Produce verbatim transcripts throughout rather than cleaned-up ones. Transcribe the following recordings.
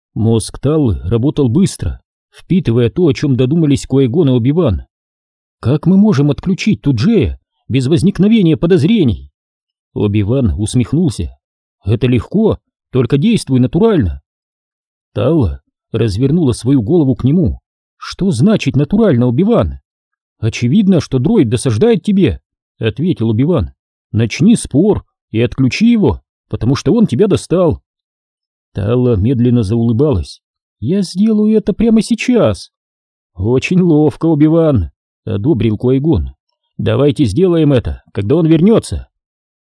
Мозг Таллы работал быстро, впитывая то, о чем додумались Qui-Gon и Оби-Ван. «Как мы можем отключить Туджея без возникновения подозрений?» Оби-Ван усмехнулся. «Это легко, только действуй натурально». Талла развернула свою голову к нему. «Что значит натурально, Оби-Ван?» «Очевидно, что дроид досаждает тебе», — ответил Оби-Ван. «Начни спор и отключи его, потому что он тебя достал». Талла медленно заулыбалась. «Я сделаю это прямо сейчас». «Очень ловко, Оби-Ван», — одобрил Qui-Gon. «Давайте сделаем это, когда он вернется».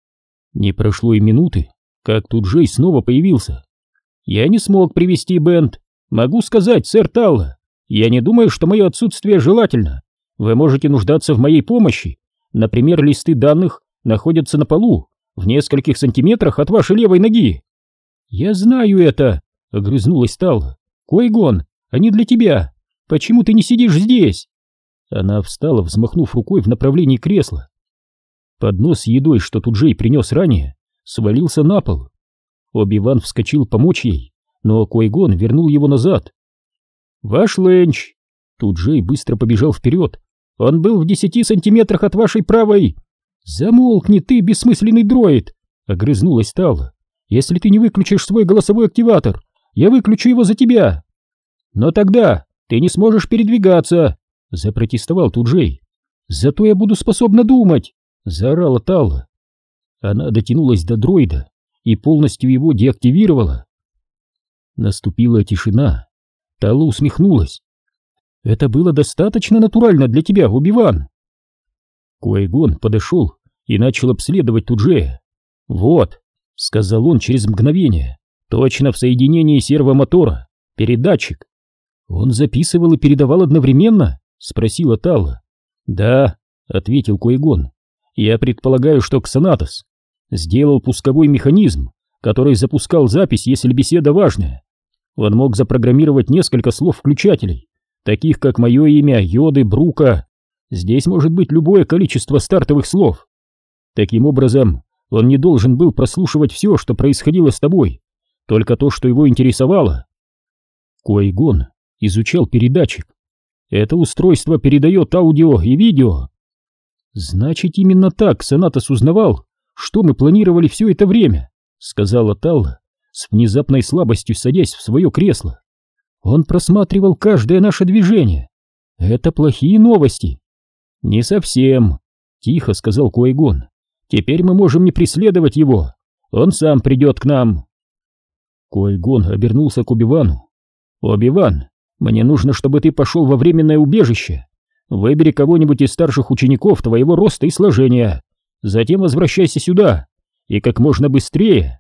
Не прошло и минуты, как Туджей снова появился. «Я не смог привести Бент. Могу сказать, сэр Талла, я не думаю, что мое отсутствие желательно. Вы можете нуждаться в моей помощи. Например, листы данных находятся на полу, в нескольких сантиметрах от вашей левой ноги». «Я знаю это», — огрызнулась Талла. «Qui-Gon, они для тебя. Почему ты не сидишь здесь?» Она встала, взмахнув рукой в направлении кресла. Поднос с едой, что Туджей принес ранее, свалился на пол. Оби-Ван вскочил помочь ей, но Qui-Gon вернул его назад. «Ваш ленч!» Туджей быстро побежал вперед. «Он был в десяти сантиметрах от вашей правой...» «Замолкни ты, бессмысленный дроид!» — огрызнулась Талла. «Если ты не выключишь свой голосовой активатор, я выключу его за тебя!» «Но тогда ты не сможешь передвигаться!» — запротестовал Туджей. «Зато я буду способна думать!» — заорала Талла. Она дотянулась до дроида и полностью его деактивировала. Наступила тишина. Талла усмехнулась. «Это было достаточно натурально для тебя, Оби-Ван!» Qui-Gon подошел и начал обследовать Туджея. «Вот», — сказал он через мгновение, — «точно в соединении сервомотора, передатчик». «Он записывал и передавал одновременно?» — спросила Талла. «Да», — ответил Qui-Gon. «Я предполагаю, что Ксанатос сделал пусковой механизм, который запускал запись, если беседа важная. Он мог запрограммировать несколько слов-включателей, таких как мое имя, Йоды, Брука. Здесь может быть любое количество стартовых слов. Таким образом, он не должен был прослушивать все, что происходило с тобой, только то, что его интересовало». Qui-Gon изучал передатчик. «Это устройство передает аудио и видео». «Значит, именно так Ксанатос узнавал, что мы планировали все это время», — сказала Талла, с внезапной слабостью садясь в свое кресло. «Он просматривал каждое наше движение. Это плохие новости». «Не совсем», — тихо сказал Qui-Gon. «Теперь мы можем не преследовать его. Он сам придет к нам». Qui-Gon обернулся к Оби-Вану. «Оби-Ван, мне нужно, чтобы ты пошел во временное убежище. Выбери кого-нибудь из старших учеников твоего роста и сложения. Затем возвращайся сюда. И как можно быстрее».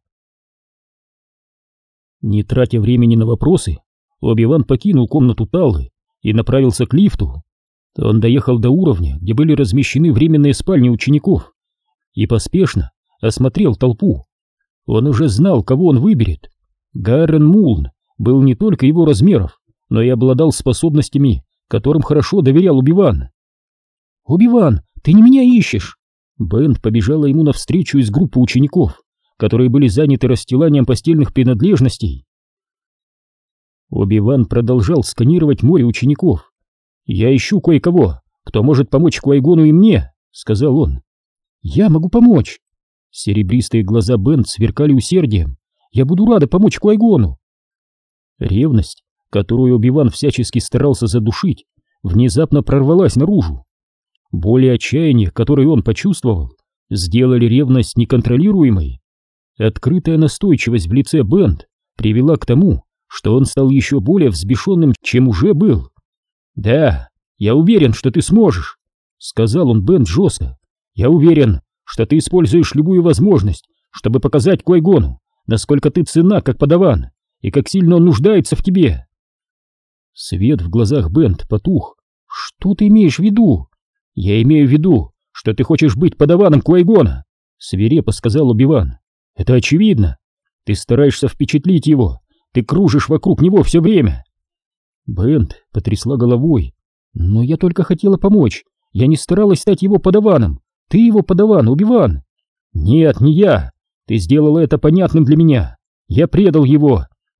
Не тратя времени на вопросы, Оби-Ван покинул комнату Таллы и направился к лифту. Он доехал до уровня, где были размещены временные спальни учеников, и поспешно осмотрел толпу. Он уже знал, кого он выберет. Гаррен Мулн был не только его размеров, но и обладал способностями, которым хорошо доверял Оби-Ван. «Оби-Ван, ты не меня ищешь!» Бент побежала ему навстречу из группы учеников, которые были заняты расстиланием постельных принадлежностей. Оби-Ван продолжал сканировать море учеников. «Я ищу кое-кого, кто может помочь Qui-Гону и мне», — сказал он. «Я могу помочь». Серебристые глаза Бент сверкали усердием. «Я буду рада помочь Qui-Гону». Ревность, которую Оби-Ван всячески старался задушить, внезапно прорвалась наружу. Боль и отчаяние, которые он почувствовал, сделали ревность неконтролируемой. Открытая настойчивость в лице Бент привела к тому, что он стал еще более взбешенным, чем уже был. «Да, я уверен, что ты сможешь», — сказал он Бент жестко. «Я уверен, что ты используешь любую возможность, чтобы показать Qui-Гону, насколько ты ценна как подаван и как сильно он нуждается в тебе». Свет в глазах Бент потух. «Что ты имеешь в виду?» «Я имею в виду, что ты хочешь быть подаваном Qui-Гона», — свирепо сказал Оби-Ван. «Это очевидно. Ты стараешься впечатлить его, ты кружишь вокруг него все время». Бент потрясла головой. «Но я только хотела помочь. Я не старалась стать его подаваном. Ты его подаван, Оби-Ван». «Нет, не я. Ты сделала это понятным для меня. Я предал его.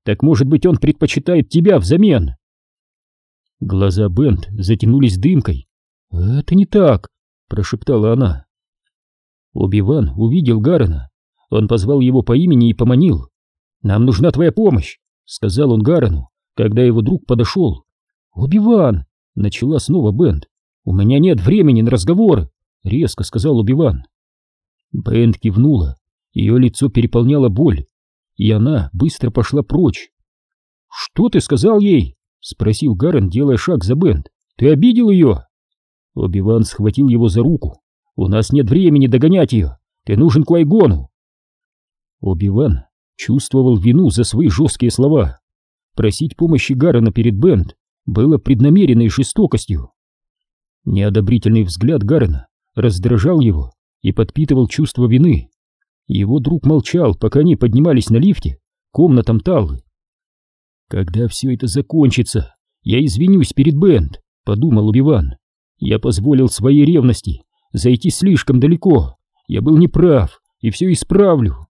Так может быть, он предпочитает тебя взамен?» Глаза Бент затянулись дымкой. «Это не так», — прошептала она. Оби-Ван увидел Гарена. Он позвал его по имени и поманил. «Нам нужна твоя помощь», — сказал он Гарену, когда его друг подошел. «Оби-Ван», — начала снова Бент. «У меня нет времени на разговоры», — резко сказал Оби-Ван. Бент кивнула, ее лицо переполняло боль, и она быстро пошла прочь. «Что ты сказал ей?» — спросил Гарен, делая шаг за Бент. «Ты обидел ее?» Оби-Ван схватил его за руку. «У нас нет времени догонять ее, ты нужен Квай-Гону». Оби-Ван чувствовал вину за свои жесткие слова. Просить помощи Гарена перед Бент было преднамеренной жестокостью. Неодобрительный взгляд Гарена раздражал его и подпитывал чувство вины. Его друг молчал, пока они поднимались на лифте к комнатам Таллы. «Когда все это закончится, я извинюсь перед Бент», — подумал Оби-Ван. «Я позволил своей ревности зайти слишком далеко. Я был неправ и все исправлю».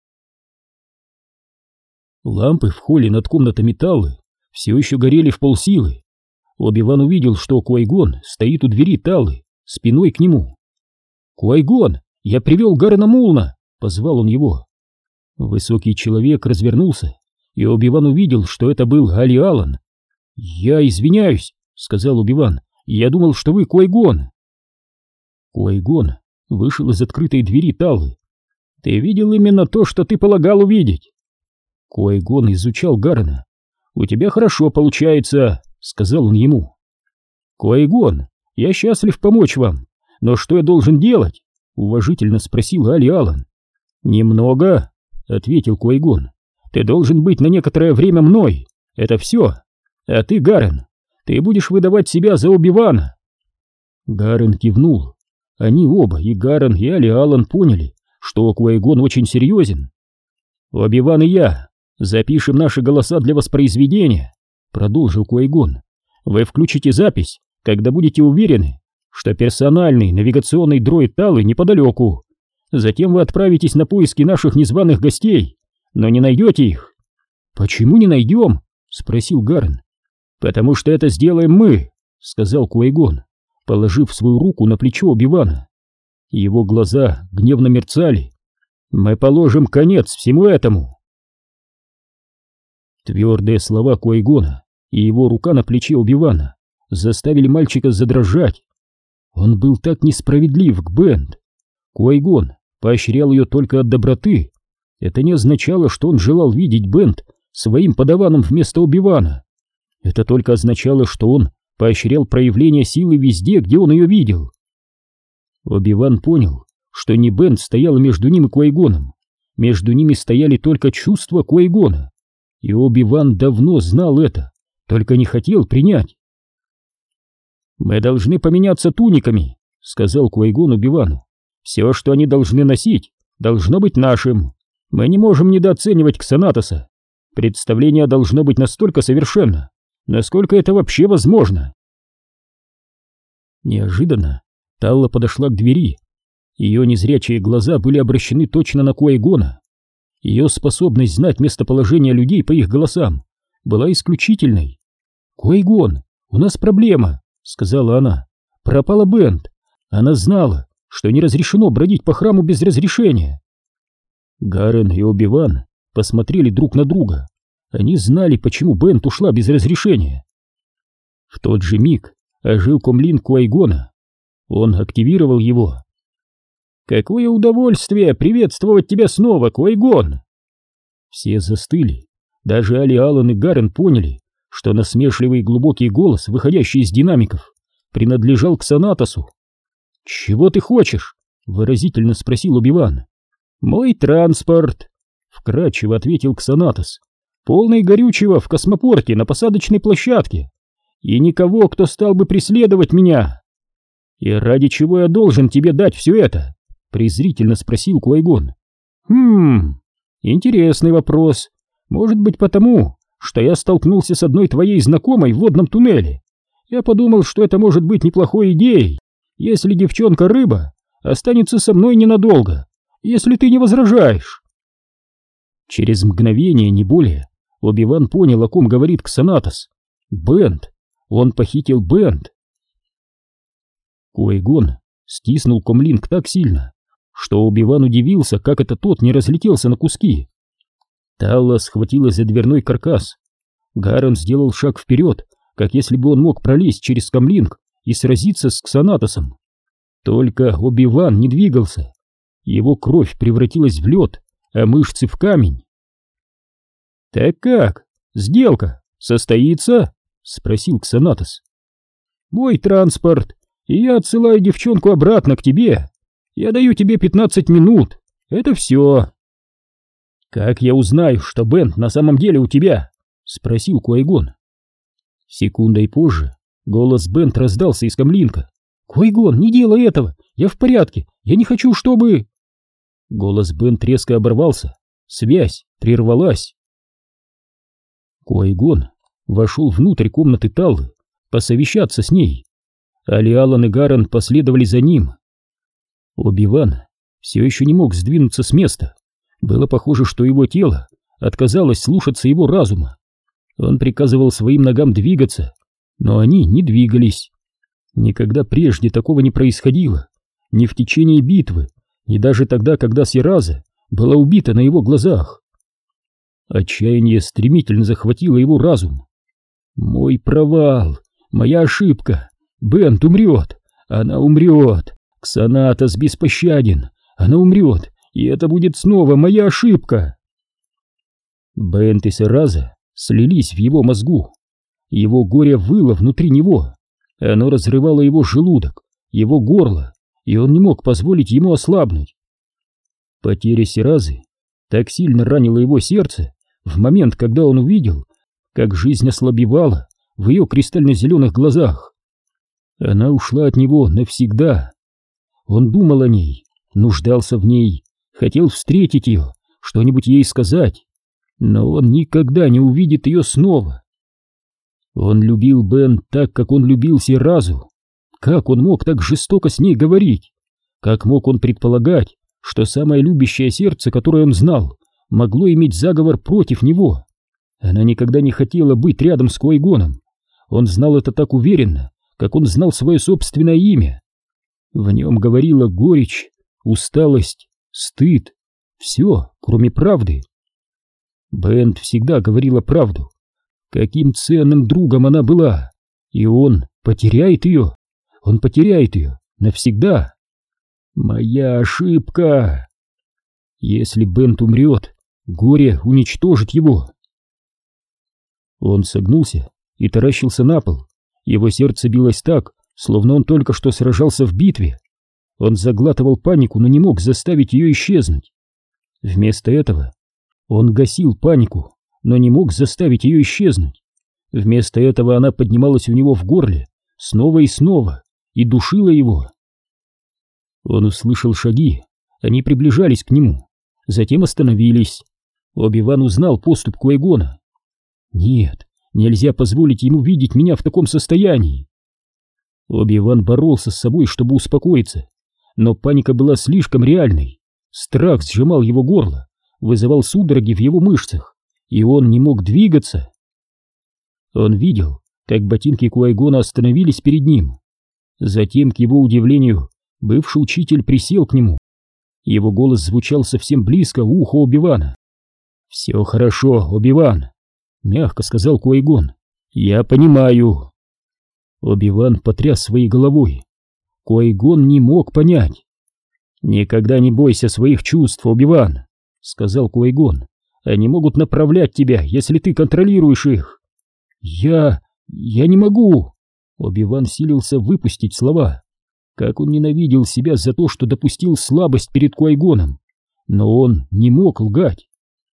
Лампы в холле над комнатами Таллы все еще горели в полсилы. Оби-Ван увидел, что Квай-Гон стоит у двери Таллы, спиной к нему. «Квай-Гон, я привел Гарена Мулна!» — позвал он его. Высокий человек развернулся, и Оби-Ван увидел, что это был Али Алан. «Я извиняюсь», — сказал Оби-Ван, — «я думал, что вы Квай-Гон». Квай-Гон вышел из открытой двери Таллы. «Ты видел именно то, что ты полагал увидеть». Квай-Гон изучал Гарена. «У тебя хорошо получается», — сказал он ему. «Квай-Гон, я счастлив помочь вам, но что я должен делать?» — уважительно спросил Али Алан. «Немного», — ответил Квай-Гон. «Ты должен быть на некоторое время мной, это все. А ты, Гарен, ты будешь выдавать себя за Оби-Вана». Гарен кивнул. Они оба, и Гарен, и Али Алан, поняли, что Квай-Гон очень серьезен. «Оби-Ван и я запишем наши голоса для воспроизведения», — продолжил Квай-Гон. «Вы включите запись, когда будете уверены, что персональный навигационный дроид Таллы неподалеку. Затем вы отправитесь на поиски наших незваных гостей, но не найдете их». «Почему не найдем?» — спросил Гарен. «Потому что это сделаем мы», — сказал Квай-Гон, положив свою руку на плечо Оби-Вана. Его глаза гневно мерцали. «Мы положим конец всему этому». Твердые слова Квай-Гона и его рука на плече Оби-Вана заставили мальчика задрожать. Он был так несправедлив к Бент. Квай-Гон поощрял ее только от доброты. Это не означало, что он желал видеть Бент своим подаваном вместо Оби-Вана. Это только означало, что он поощрял проявление силы везде, где он ее видел. Оби-Ван понял, что не Бент стояла между ним и Квай-Гоном. Между ними стояли только чувства Квай-Гона. И Оби-Ван давно знал это, только не хотел принять. «Мы должны поменяться туниками», — сказал Квай-Гон Оби-Вану. «Все, что они должны носить, должно быть нашим. Мы не можем недооценивать Ксанатоса. Представление должно быть настолько совершенно, насколько это вообще возможно». Неожиданно Талла подошла к двери. Ее незрячие глаза были обращены точно на Квай-Гона. Ее способность знать местоположение людей по их голосам была исключительной. «Квай-Гон, у нас проблема», — сказала она. «Пропала Бент. Она знала, что не разрешено бродить по храму без разрешения». Гарен и Оби-Ван посмотрели друг на друга. Они знали, почему Бент ушла без разрешения. В тот же миг ожил комлин Квай-Гона. Он активировал его. «Какое удовольствие приветствовать тебя снова, Квай-Гон!» Все застыли. Даже Али Алан и Гарен поняли, что насмешливый глубокий голос, выходящий из динамиков, принадлежал Ксанатосу. «Чего ты хочешь?» — выразительно спросил Оби-Ван. «Мой транспорт», — вкратчиво ответил Ксанатос. «Полный горючего в космопорте на посадочной площадке. И никого, кто стал бы преследовать меня». «И ради чего я должен тебе дать все это?» — презрительно спросил Квай-Гон. «Хм, интересный вопрос. Может быть, потому, что я столкнулся с одной твоей знакомой в водном туннеле. Я подумал, что это может быть неплохой идеей, если девчонка-рыба останется со мной ненадолго, если ты не возражаешь». Через мгновение, не более, Оби-Ван понял, о ком говорит Ксанатос. Бент! Он похитил Бент! Ки-Гон стиснул комлинг так сильно, что Оби-Ван удивился, как это тот не разлетелся на куски. Талла схватилась за дверной каркас. Гарен сделал шаг вперед, как если бы он мог пролезть через комлинг и сразиться с Ксанатосом. Только Оби-Ван не двигался. Его кровь превратилась в лед, а мышцы в камень. «Так как? Сделка состоится?» — спросил Ксанатос. «Мой транспорт, и я отсылаю девчонку обратно к тебе. Я даю тебе пятнадцать минут. Это все». «Как я узнаю, что Бент на самом деле у тебя?» — спросил Ки-Гон. Секундой позже голос Бент раздался из камлинка. «Ки-Гон, не делай этого! Я в порядке! Я не хочу, чтобы...» Голос Бент резко оборвался. Связь прервалась. Ки-Гон вошел внутрь комнаты Таллы посовещаться с ней. Алиалан и Гарен последовали за ним. Оби-Ван все еще не мог сдвинуться с места. Было похоже, что его тело отказалось слушаться его разума. Он приказывал своим ногам двигаться, но они не двигались. Никогда прежде такого не происходило. Ни в течение битвы, ни даже тогда, когда Сираза была убита на его глазах. Отчаяние стремительно захватило его разум. «Мой провал! Моя ошибка! Бент умрет! Она умрет! Ксанатос беспощаден! Она умрет! И это будет снова моя ошибка!» Бент и Сираза слились в его мозгу. Его горе выло внутри него. Оно разрывало его желудок, его горло, и он не мог позволить ему ослабнуть. Потеря Сиразы так сильно ранила его сердце в момент, когда он увидел, как жизнь ослабевала в ее кристально-зеленых глазах. Она ушла от него навсегда. Он думал о ней, нуждался в ней, хотел встретить ее, что-нибудь ей сказать, но он никогда не увидит ее снова. Он любил Бен так, как он любил Сиразу. Как он мог так жестоко с ней говорить? Как мог он предполагать, что самое любящее сердце, которое он знал, могло иметь заговор против него? Она никогда не хотела быть рядом с Ки-Гоном. Он знал это так уверенно, как он знал свое собственное имя. В нем говорила горечь, усталость, стыд, все, кроме правды. Бент всегда говорила правду. Каким ценным другом она была, и он потеряет ее, он потеряет ее навсегда. Моя ошибка. Если Бент умрет, горе уничтожит его. Он согнулся и таращился на пол. Его сердце билось так, словно он только что сражался в битве. Он заглатывал панику, но не мог заставить ее исчезнуть. Вместо этого он гасил панику, но не мог заставить ее исчезнуть. Вместо этого она поднималась у него в горле снова и снова и душила его. Он услышал шаги, они приближались к нему, затем остановились. Оби-Ван узнал поступь Ки-Гона. «Нет, нельзя позволить ему видеть меня в таком состоянии». Оби-Ван боролся с собой, чтобы успокоиться, но паника была слишком реальной. Страх сжимал его горло, вызывал судороги в его мышцах, и он не мог двигаться. Он видел, как ботинки Ки-Гона остановились перед ним. Затем, к его удивлению, бывший учитель присел к нему. Его голос звучал совсем близко у уха Оби-Вана. «Все хорошо, Оби-Ван», — мягко сказал Ки-Гон. «Я понимаю». Оби-Ван потряс своей головой. Ки-Гон не мог понять. «Никогда не бойся своих чувств, Оби-Ван», — сказал Ки-Гон. «Они могут направлять тебя, если ты контролируешь их». «Я... я не могу!» Оби-Ван силился выпустить слова. Как он ненавидел себя за то, что допустил слабость перед Ки-Гоном. Но он не мог лгать.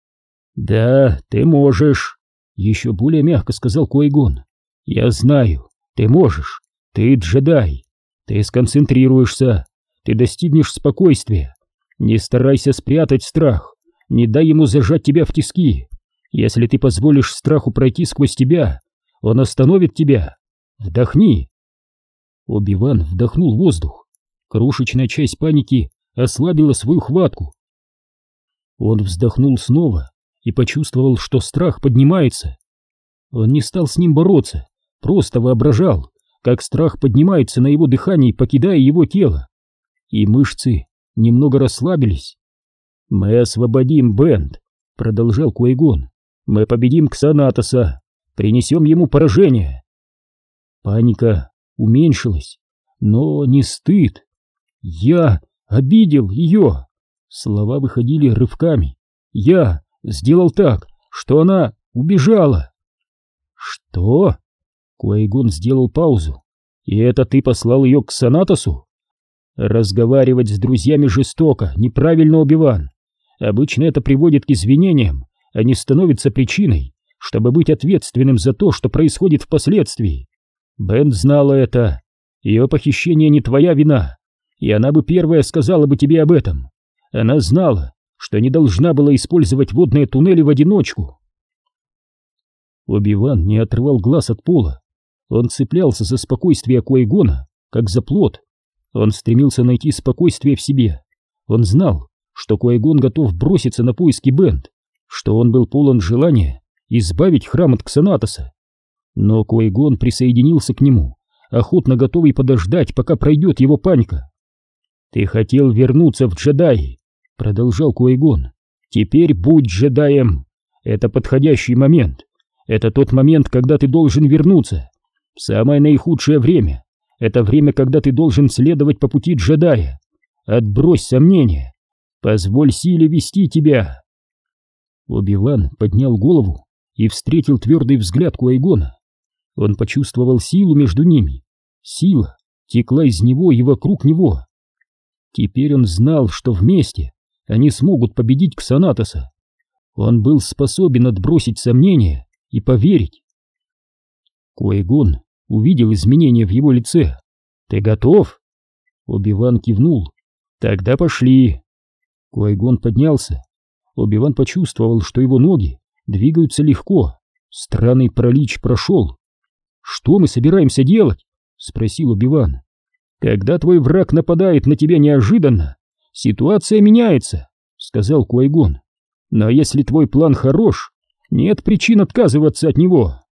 «Да, ты можешь», — еще более мягко сказал Ки-Гон. «Я знаю, ты можешь. Ты джедай. Ты сконцентрируешься. Ты достигнешь спокойствия. Не старайся спрятать страх. Не дай ему зажать тебя в тиски. Если ты позволишь страху пройти сквозь тебя, он остановит тебя. Вдохни». Оби-Ван вдохнул воздух. Крошечная часть паники ослабила свою хватку. Он вздохнул снова и почувствовал, что страх поднимается. Он не стал с ним бороться, просто воображал, как страх поднимается на его дыхании, покидая его тело, и мышцы немного расслабились. «Мы освободим Бенд», — продолжал Куайгон. «Мы победим Ксанатоса, принесем ему поражение». Паника уменьшилась, но не стыд. «Я обидел ее!» Слова выходили рывками. «Я сделал так, что она убежала!» «Что?» Куайгон сделал паузу. «И это ты послал ее к Ксанатосу?» «Разговаривать с друзьями жестоко, неправильно, Оби-Ван. Обычно это приводит к извинениям, а не становится причиной, чтобы быть ответственным за то, что происходит впоследствии. Бенд знала это. Ее похищение не твоя вина, и она бы первая сказала бы тебе об этом. Она знала, что не должна была использовать водные туннели в одиночку». Оби-Ван не отрывал глаз от пола. Он цеплялся за спокойствие Куайгона, как за плот. Он стремился найти спокойствие в себе. Он знал, что Куайгон готов броситься на поиски Бенд, что он был полон желания избавить храм от Ксанатоса. Но Куайгон присоединился к нему, охотно готовый подождать, пока пройдет его паника. «Ты хотел вернуться в джедаи», — продолжал Куайгон. «Теперь будь джедаем. Это подходящий момент. Это тот момент, когда ты должен вернуться. В самое наихудшее время. Это время, когда ты должен следовать по пути джедая. Отбрось сомнения. Позволь силе вести тебя». Оби-Ван поднял голову и встретил твердый взгляд Куайгона. Он почувствовал силу между ними. Сила текла из него и вокруг него. Теперь он знал, что вместе они смогут победить Ксанатоса. Он был способен отбросить сомнения и поверить. Куайгон увидел изменения в его лице. «Ты готов?» Оби-Ван кивнул. «Тогда пошли». Куайгон поднялся. Оби-Ван почувствовал, что его ноги двигаются легко. Странный паралич прошел. «Что мы собираемся делать?» — спросил Оби-Ван. «Когда твой враг нападает на тебя неожиданно, ситуация меняется», — сказал Куайгон. «Но если твой план хорош, нет причин отказываться от него».